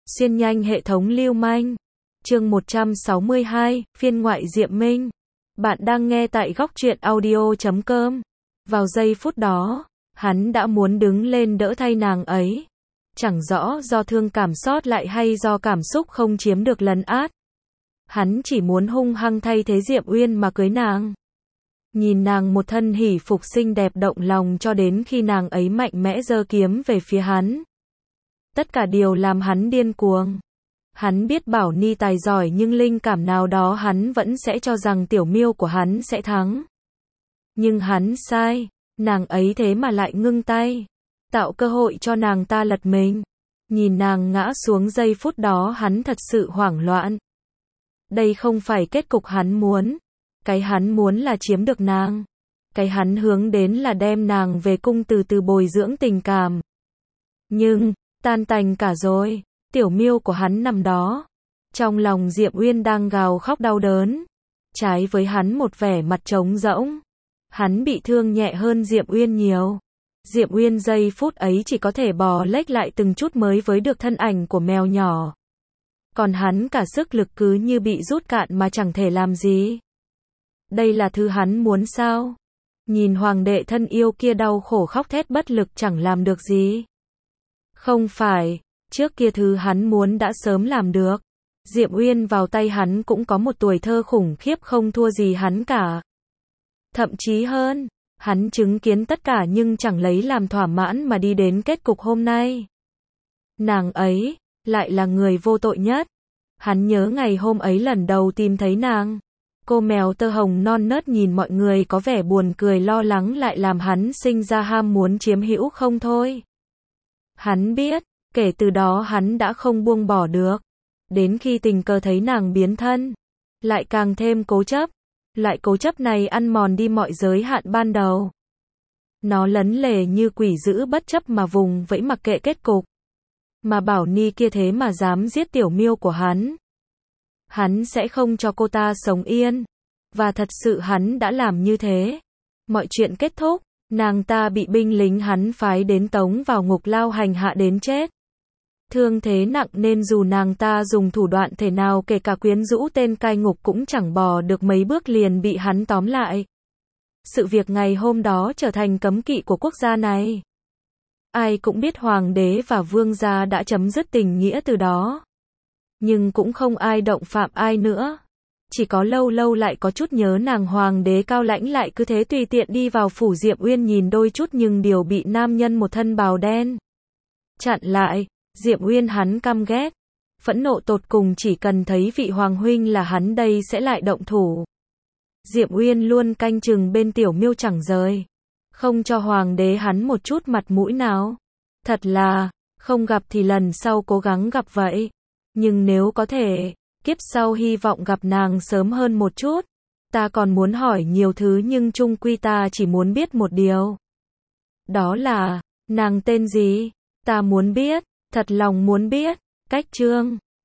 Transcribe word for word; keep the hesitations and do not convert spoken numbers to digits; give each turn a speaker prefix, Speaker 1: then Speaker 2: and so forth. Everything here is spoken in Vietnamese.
Speaker 1: Xuyên nhanh hệ thống lưu manh. Chương một trăm sáu mươi hai, phiên ngoại Diệm Minh. Bạn đang nghe tại góc truyện audio chấm com. Vào giây phút đó, hắn đã muốn đứng lên đỡ thay nàng ấy. Chẳng rõ do thương cảm xót lại hay do cảm xúc không chiếm được lấn át. Hắn chỉ muốn hung hăng thay thế Diệm Uyên mà cưới nàng. Nhìn nàng một thân hỉ phục xinh đẹp động lòng cho đến khi nàng ấy mạnh mẽ giơ kiếm về phía hắn. Tất cả điều làm hắn điên cuồng. Hắn biết Bảo Ni tài giỏi nhưng linh cảm nào đó hắn vẫn sẽ cho rằng tiểu miêu của hắn sẽ thắng. Nhưng hắn sai, nàng ấy thế mà lại ngưng tay, tạo cơ hội cho nàng ta lật mình. Nhìn nàng ngã xuống giây phút đó hắn thật sự hoảng loạn. Đây không phải kết cục hắn muốn. Cái hắn muốn là chiếm được nàng. Cái hắn hướng đến là đem nàng về cung từ từ bồi dưỡng tình cảm. Nhưng, tan tành cả rồi. Tiểu miêu của hắn nằm đó. Trong lòng Diệm Uyên đang gào khóc đau đớn. Trái với hắn một vẻ mặt trống rỗng. Hắn bị thương nhẹ hơn Diệm Uyên nhiều. Diệm Uyên giây phút ấy chỉ có thể bò lếch lại từng chút mới với được thân ảnh của mèo nhỏ. Còn hắn cả sức lực cứ như bị rút cạn mà chẳng thể làm gì. Đây là thứ hắn muốn sao? Nhìn hoàng đệ thân yêu kia đau khổ khóc thét bất lực chẳng làm được gì. Không phải, trước kia thứ hắn muốn đã sớm làm được. Diệm Uyên vào tay hắn cũng có một tuổi thơ khủng khiếp không thua gì hắn cả. Thậm chí hơn, hắn chứng kiến tất cả nhưng chẳng lấy làm thỏa mãn mà đi đến kết cục hôm nay. Nàng ấy, lại là người vô tội nhất. Hắn nhớ ngày hôm ấy lần đầu tìm thấy nàng. Cô mèo tơ hồng non nớt nhìn mọi người có vẻ buồn cười lo lắng lại làm hắn sinh ra ham muốn chiếm hữu không thôi. Hắn biết, kể từ đó hắn đã không buông bỏ được. Đến khi tình cờ thấy nàng biến thân, lại càng thêm cố chấp. Loại cố chấp này ăn mòn đi mọi giới hạn ban đầu. Nó lấn lề như quỷ dữ bất chấp mà vùng vẫy mặc kệ kết cục. Mà Bảo Ni kia thế mà dám giết tiểu miêu của hắn. Hắn sẽ không cho cô ta sống yên. Và thật sự hắn đã làm như thế. Mọi chuyện kết thúc, nàng ta bị binh lính hắn phái đến tống vào ngục lao hành hạ đến chết. Thương thế nặng nên dù nàng ta dùng thủ đoạn thể nào kể cả quyến rũ tên cai ngục cũng chẳng bò được mấy bước liền bị hắn tóm lại. Sự việc ngày hôm đó trở thành cấm kỵ của quốc gia này. Ai cũng biết hoàng đế và vương gia đã chấm dứt tình nghĩa từ đó. Nhưng cũng không ai động phạm ai nữa. Chỉ có lâu lâu lại có chút nhớ nàng hoàng đế cao lãnh lại cứ thế tùy tiện đi vào phủ Diệm Uyên nhìn đôi chút nhưng điều bị nam nhân một thân bào đen chặn lại. Diệm Uyên hắn căm ghét, phẫn nộ tột cùng chỉ cần thấy vị hoàng huynh là hắn đây sẽ lại động thủ. Diệm Uyên luôn canh chừng bên tiểu miêu chẳng rời, không cho hoàng đế hắn một chút mặt mũi nào. Thật là, không gặp thì lần sau cố gắng gặp vậy. Nhưng nếu có thể, kiếp sau hy vọng gặp nàng sớm hơn một chút. Ta còn muốn hỏi nhiều thứ nhưng chung quy ta chỉ muốn biết một điều. Đó là, nàng tên gì? Ta muốn biết. Thật lòng muốn biết. Cách chương